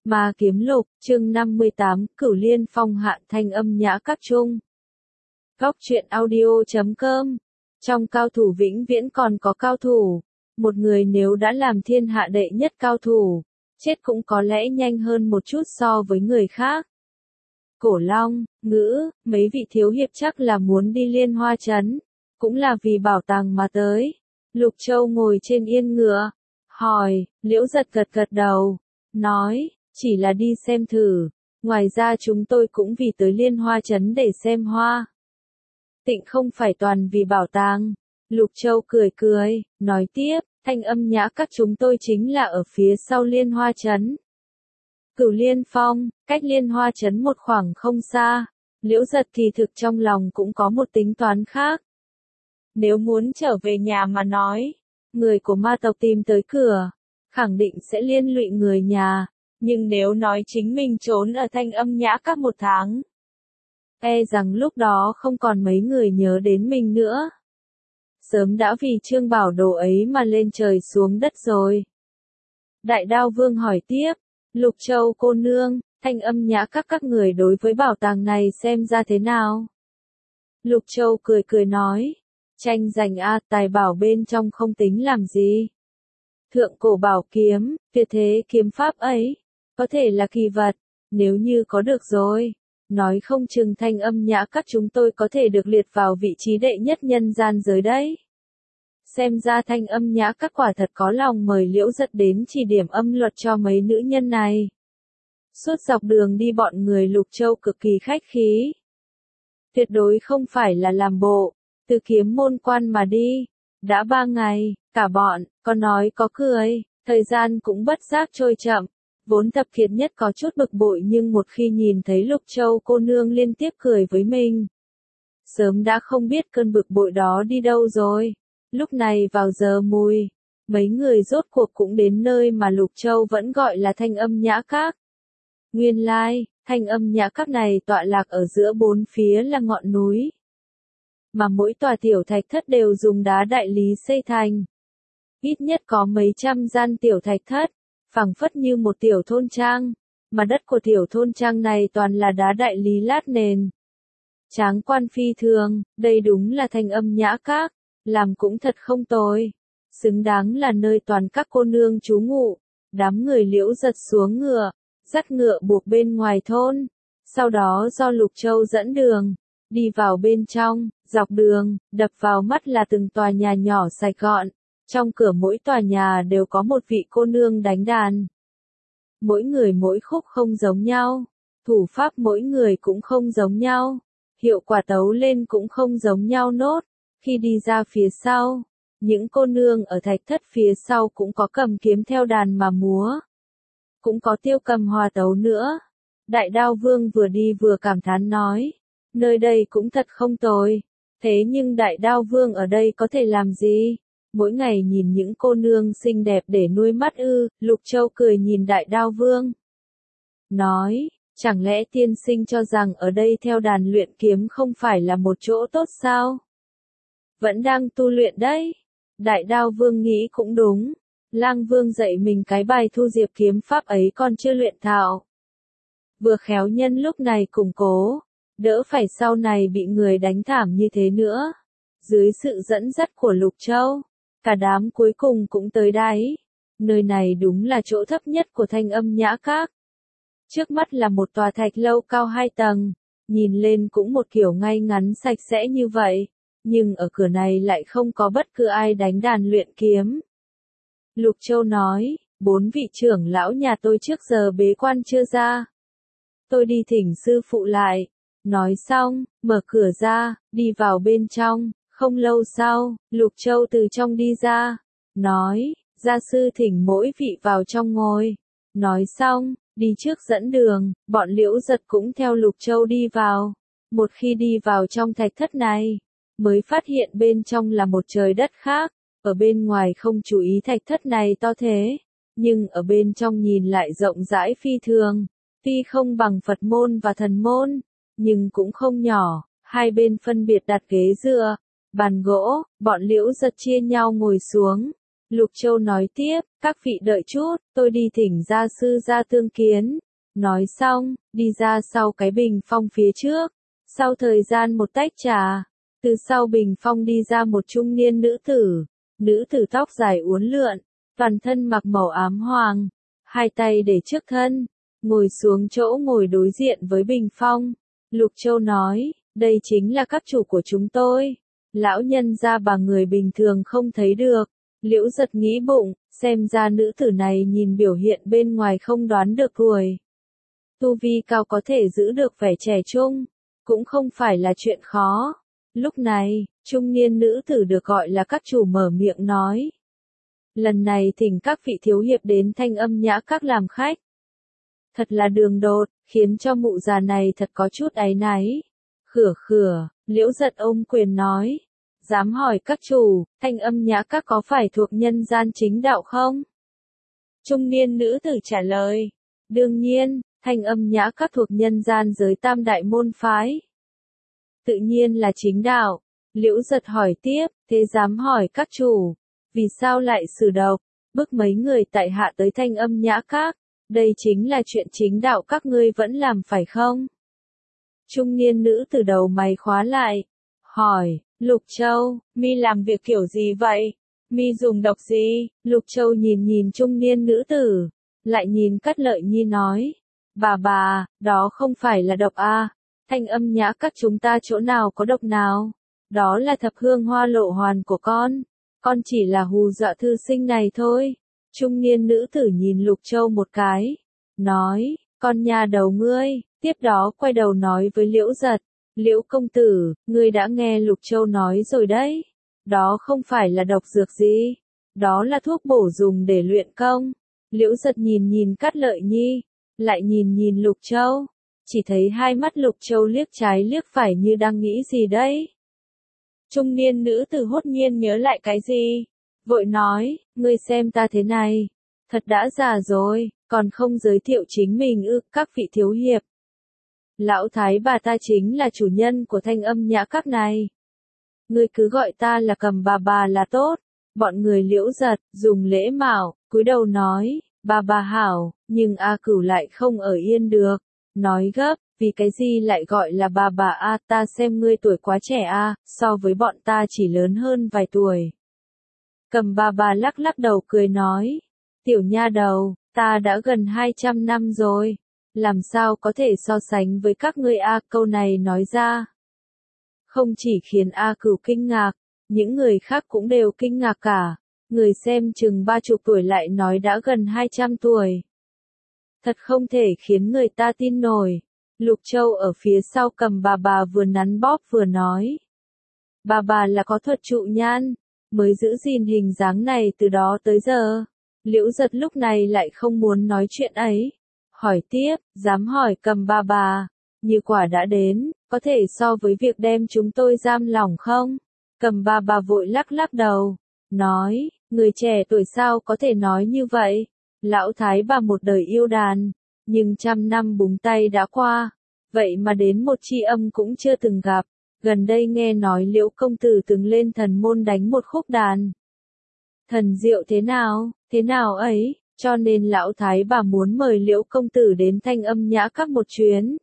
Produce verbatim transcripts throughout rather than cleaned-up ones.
Ma Kiếm Lục, chương năm mươi tám, Cửu Liên Phong Hạ thanh âm nhã các trung. Góc truyện audio chấm com. Trong cao thủ vĩnh viễn còn có cao thủ. Một người nếu đã làm thiên hạ đệ nhất cao thủ, chết cũng có lẽ nhanh hơn một chút so với người khác. Cổ Long, Ngữ, mấy vị thiếu hiệp chắc là muốn đi Liên Hoa Trấn, cũng là vì bảo tàng mà tới. Lục Châu ngồi trên yên ngựa, hỏi, Liễu Giật gật gật đầu, nói, chỉ là đi xem thử, ngoài ra chúng tôi cũng vì tới Liên Hoa Trấn để xem hoa. Tịnh không phải toàn vì bảo tàng. Lục Châu cười cười, nói tiếp, thanh âm nhã các chúng tôi chính là ở phía sau Liên Hoa Trấn. Cửu Liên Phong, cách Liên Hoa Trấn một khoảng không xa, Liễu Giật kỳ thực trong lòng cũng có một tính toán khác. Nếu muốn trở về nhà mà nói, người của ma tộc tìm tới cửa, khẳng định sẽ liên lụy người nhà, nhưng nếu nói chính mình trốn ở thanh âm nhã các một tháng, e rằng lúc đó không còn mấy người nhớ đến mình nữa. Sớm đã vì Trương Bảo Đồ ấy mà lên trời xuống đất rồi. Đại Đao Vương hỏi tiếp, Lục Châu cô nương, thanh âm nhã các các người đối với bảo tàng này xem ra thế nào? Lục Châu cười cười nói, tranh giành a, tài bảo bên trong không tính làm gì. Thượng cổ bảo kiếm, tuyệt thế kiếm pháp ấy, có thể là kỳ vật, nếu như có được rồi, nói không chừng thanh âm nhã các chúng tôi có thể được liệt vào vị trí đệ nhất nhân gian giới đấy. Xem ra thanh âm nhã các quả thật có lòng mời Liễu Giật đến chỉ điểm âm luật cho mấy nữ nhân này. Suốt dọc đường đi bọn người Lục Châu cực kỳ khách khí. Tuyệt đối không phải là làm bộ, từ kiếm môn quan mà đi. Đã ba ngày, cả bọn, có nói có cười, thời gian cũng bất giác trôi chậm. Vốn Thập Kiệt Nhất có chút bực bội nhưng một khi nhìn thấy Lục Châu cô nương liên tiếp cười với mình, sớm đã không biết cơn bực bội đó đi đâu rồi. Lúc này vào giờ mùi, mấy người rốt cuộc cũng đến nơi mà Lục Châu vẫn gọi là thanh âm nhã các. Nguyên lai, thanh âm nhã các này tọa lạc ở giữa bốn phía là ngọn núi, mà mỗi tòa tiểu thạch thất đều dùng đá đại lý xây thành. Ít nhất có mấy trăm gian tiểu thạch thất, phảng phất như một tiểu thôn trang, mà đất của tiểu thôn trang này toàn là đá đại lý lát nền. Tráng quan phi thường, đây đúng là thanh âm nhã các, làm cũng thật không tồi, xứng đáng là nơi toàn các cô nương trú ngụ. Đám người Liễu Giật xuống ngựa, dắt ngựa buộc bên ngoài thôn, sau đó do Lục Châu dẫn đường, đi vào bên trong, dọc đường, đập vào mắt là từng tòa nhà nhỏ sạch gọn. Trong cửa mỗi tòa nhà đều có một vị cô nương đánh đàn. Mỗi người mỗi khúc không giống nhau, thủ pháp mỗi người cũng không giống nhau, hiệu quả tấu lên cũng không giống nhau nốt. Khi đi ra phía sau, những cô nương ở thạch thất phía sau cũng có cầm kiếm theo đàn mà múa, cũng có tiêu cầm hòa tấu nữa. Đại Đao Vương vừa đi vừa cảm thán nói, nơi đây cũng thật không tồi, thế nhưng Đại Đao Vương ở đây có thể làm gì? Mỗi ngày nhìn những cô nương xinh đẹp để nuôi mắt ư? Lục Châu cười nhìn Đại Đao Vương, nói, chẳng lẽ tiên sinh cho rằng ở đây theo đàn luyện kiếm không phải là một chỗ tốt sao? Vẫn đang tu luyện đấy. Đại Đao Vương nghĩ cũng đúng, Lang Vương dạy mình cái bài thu diệp kiếm pháp ấy còn chưa luyện thạo. Vừa khéo nhân lúc này củng cố, đỡ phải sau này bị người đánh thảm như thế nữa. Dưới sự dẫn dắt của Lục Châu, cả đám cuối cùng cũng tới đáy. Nơi này đúng là chỗ thấp nhất của thanh âm nhã các. Trước mắt là một tòa thạch lâu cao hai tầng, nhìn lên cũng một kiểu ngay ngắn sạch sẽ như vậy, nhưng ở cửa này lại không có bất cứ ai đánh đàn luyện kiếm. Lục Châu nói, bốn vị trưởng lão nhà tôi trước giờ bế quan chưa ra. Tôi đi thỉnh sư phụ lại. Nói xong, mở cửa ra, đi vào bên trong. Không lâu sau, Lục Châu từ trong đi ra, nói, gia sư thỉnh mỗi vị vào trong ngồi. Nói xong, đi trước dẫn đường, bọn Liễu Giật cũng theo Lục Châu đi vào. Một khi đi vào trong thạch thất này, mới phát hiện bên trong là một trời đất khác. Ở bên ngoài không chú ý thạch thất này to thế, nhưng ở bên trong nhìn lại rộng rãi phi thường. Tuy không bằng Phật môn và thần môn, nhưng cũng không nhỏ. Hai bên phân biệt đặt ghế dựa, bàn gỗ, bọn Liễu Giật chia nhau ngồi xuống. Lục Châu nói tiếp, các vị đợi chút, tôi đi thỉnh gia sư ra tương kiến. Nói xong, đi ra sau cái bình phong phía trước. Sau thời gian một tách trà, từ sau bình phong đi ra một trung niên nữ tử. Nữ tử tóc dài uốn lượn, toàn thân mặc màu ám hoàng, hai tay để trước thân, ngồi xuống chỗ ngồi đối diện với bình phong. Lục Châu nói, đây chính là các chủ của chúng tôi. Lão nhân gia bà người bình thường không thấy được. Liễu Giật nghĩ bụng, xem ra nữ tử này nhìn biểu hiện bên ngoài không đoán được tuổi. Tu vi cao có thể giữ được vẻ trẻ trung, cũng không phải là chuyện khó. Lúc này, trung niên nữ tử được gọi là các chủ mở miệng nói. Lần này thỉnh các vị thiếu hiệp đến Thanh Âm Nhã Các làm khách. Thật là đường đột, khiến cho mụ già này thật có chút áy náy. Khửa khửa, Liễu Giật ôm quyền nói. Dám hỏi các chủ, Thanh Âm Nhã Các có phải thuộc nhân gian chính đạo không? Trung niên nữ tử trả lời. Đương nhiên, Thanh Âm Nhã Các thuộc nhân gian giới tam đại môn phái. Tự nhiên là chính đạo. Liễu Giật hỏi tiếp, thế dám hỏi các chủ, vì sao lại xử độc, bức mấy người tại hạ tới Thanh Âm Nhã Các? Đây chính là chuyện chính đạo các ngươi vẫn làm phải không? Trung niên nữ từ đầu mày khóa lại, hỏi, Lục Châu, mi làm việc kiểu gì vậy? Mi dùng độc gì? Lục Châu nhìn nhìn trung niên nữ tử, lại nhìn Cát Lợi Nhi nói, bà bà, đó không phải là độc a, Thanh Âm Nhã Các chúng ta chỗ nào có độc nào? Đó là thập hương hoa lộ hoàn của con, con chỉ là hù dọa thư sinh này thôi. Trung niên nữ tử nhìn Lục Châu một cái, nói, con nhà đầu ngươi, tiếp đó quay đầu nói với Liễu Giật, Liễu công tử, ngươi đã nghe Lục Châu nói rồi đấy, đó không phải là độc dược gì, đó là thuốc bổ dùng để luyện công. Liễu Giật nhìn nhìn Cát Lợi Nhi, lại nhìn nhìn Lục Châu, chỉ thấy hai mắt Lục Châu liếc trái liếc phải như đang nghĩ gì đấy. Trung niên nữ tử hốt nhiên nhớ lại cái gì, vội nói, ngươi xem ta thế này, thật đã già rồi, còn không giới thiệu chính mình ư, các vị thiếu hiệp. Lão thái bà ta chính là chủ nhân của Thanh Âm Nhã Các này. Ngươi cứ gọi ta là Cầm bà bà là tốt. Bọn người Liễu Giật, dùng lễ mạo, cúi đầu nói, bà bà hảo, nhưng A Cửu lại không ở yên được. Nói gấp, vì cái gì lại gọi là bà bà A, ta xem ngươi tuổi quá trẻ A, so với bọn ta chỉ lớn hơn vài tuổi. Cầm bà bà lắc lắc đầu cười nói, tiểu nha đầu, ta đã gần hai trăm năm rồi, làm sao có thể so sánh với các ngươi A, câu này nói ra. Không chỉ khiến A Cửu kinh ngạc, những người khác cũng đều kinh ngạc cả, người xem chừng ba chục tuổi lại nói đã gần hai trăm tuổi. Thật không thể khiến người ta tin nổi. Lục Châu ở phía sau Cầm bà bà vừa nắn bóp vừa nói. Bà bà là có thuật trụ nhan, mới giữ gìn hình dáng này từ đó tới giờ. Liễu Giật lúc này lại không muốn nói chuyện ấy. Hỏi tiếp, dám hỏi Cầm bà bà, như quả đã đến, có thể so với việc đem chúng tôi giam lỏng không? Cầm bà bà vội lắc lắc đầu, nói, người trẻ tuổi sao có thể nói như vậy? Lão thái bà một đời yêu đàn, nhưng trăm năm búng tay đã qua, vậy mà đến một tri âm cũng chưa từng gặp. Gần đây nghe nói Liễu công tử từng lên thần môn đánh một khúc đàn. Thần diệu thế nào, thế nào ấy, cho nên lão thái bà muốn mời Liễu công tử đến Thanh Âm Nhã Các một chuyến.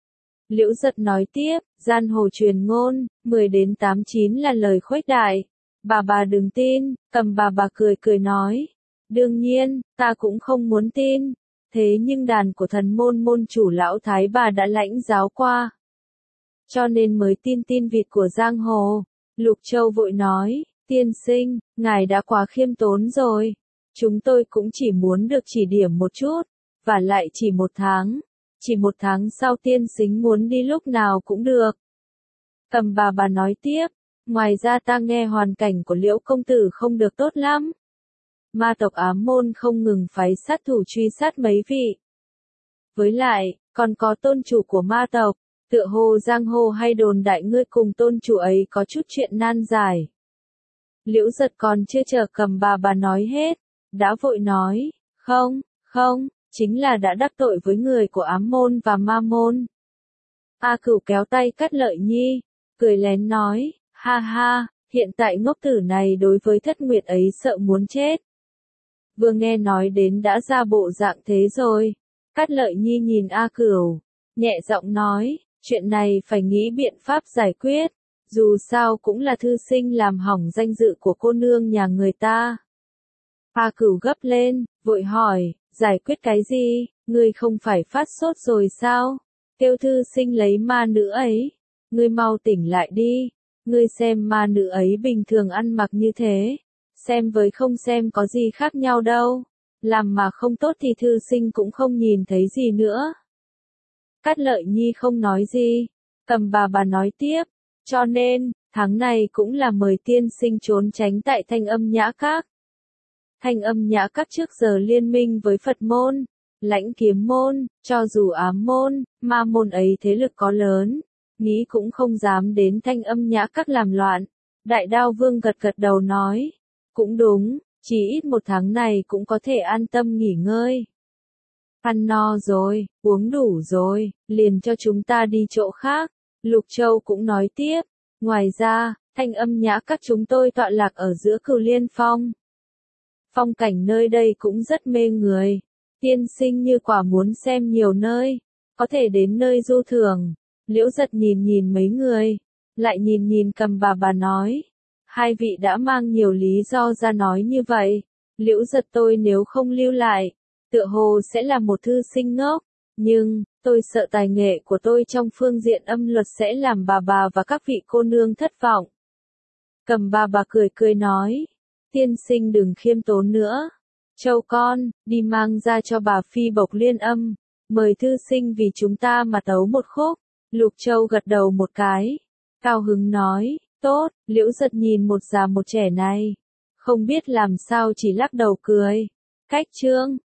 Liễu Giật nói tiếp, giang hồ truyền ngôn, mười đến tám chín là lời khuếch đại. Bà bà đừng tin, Cầm bà bà cười cười nói. Đương nhiên, ta cũng không muốn tin. Thế nhưng đàn của thần môn môn chủ lão thái bà đã lãnh giáo qua. Cho nên mới tin tin vịt của giang hồ. Lục Châu vội nói, tiên sinh, ngài đã quá khiêm tốn rồi. Chúng tôi cũng chỉ muốn được chỉ điểm một chút, và lại chỉ một tháng. Chỉ một tháng sau tiên sinh muốn đi lúc nào cũng được. Cầm bà bà nói tiếp, ngoài ra ta nghe hoàn cảnh của Liễu công tử không được tốt lắm. Ma tộc Ám Môn không ngừng phái sát thủ truy sát mấy vị. Với lại, còn có tôn chủ của ma tộc, tựa hồ giang hồ hay đồn đại ngươi cùng tôn chủ ấy có chút chuyện nan giải. Liễu Giật còn chưa chờ Cầm bà bà nói hết, đã vội nói, không, không, chính là đã đắc tội với người của Ám Môn và Ma Môn. A Cửu kéo tay Cát Lợi Nhi, cười lén nói, ha ha, Hiện tại ngốc tử này đối với Thất Nguyệt ấy sợ muốn chết. Vừa nghe nói đến đã ra bộ dạng thế rồi. Cát Lợi Nhi nhìn A Cửu, nhẹ giọng nói, chuyện này phải nghĩ biện pháp giải quyết, dù sao cũng là thư sinh làm hỏng danh dự của cô nương nhà người ta. A Cửu gấp lên, vội hỏi, giải quyết cái gì, ngươi không phải phát sốt rồi sao? Kêu thư sinh lấy ma nữ ấy, ngươi mau tỉnh lại đi, ngươi xem ma nữ ấy bình thường ăn mặc như thế, xem với không xem có gì khác nhau đâu, làm mà không tốt thì thư sinh cũng không nhìn thấy gì nữa. Cát Lợi Nhi không nói gì, Cầm bà bà nói tiếp, cho nên, tháng này cũng là mời tiên sinh trốn tránh tại Thanh Âm Nhã Các. Thanh Âm Nhã Các trước giờ liên minh với Phật môn, Lãnh Kiếm môn, cho dù Ám môn, Ma môn ấy thế lực có lớn, nghĩ cũng không dám đến Thanh Âm Nhã Các làm loạn. Đại Đao Vương gật gật đầu nói, cũng đúng, chỉ ít một tháng này cũng có thể an tâm nghỉ ngơi. Ăn no rồi, uống đủ rồi, liền cho chúng ta đi chỗ khác. Lục Châu cũng nói tiếp, ngoài ra, Thanh Âm Nhã Các chúng tôi tọa lạc ở giữa Cửu Liên Phong. Phong cảnh nơi đây cũng rất mê người. Tiên sinh như quả muốn xem nhiều nơi, có thể đến nơi du thưởng. Liễu Giật nhìn nhìn mấy người, lại nhìn nhìn Cầm bà bà nói. Hai vị đã mang nhiều lý do ra nói như vậy. Liễu Giật tôi nếu không lưu lại, tựa hồ sẽ là một thư sinh ngốc. Nhưng, tôi sợ tài nghệ của tôi trong phương diện âm luật sẽ làm bà bà và các vị cô nương thất vọng. Cầm bà bà cười cười nói. Tiên sinh đừng khiêm tốn nữa. Châu con, đi mang ra cho bà Phi bộc liên âm. Mời thư sinh vì chúng ta mà tấu một khúc. Lục Châu gật đầu một cái. Cao hứng nói, tốt, Liễu Giật nhìn một già một trẻ này. Không biết làm sao chỉ lắc đầu cười. Cách chương.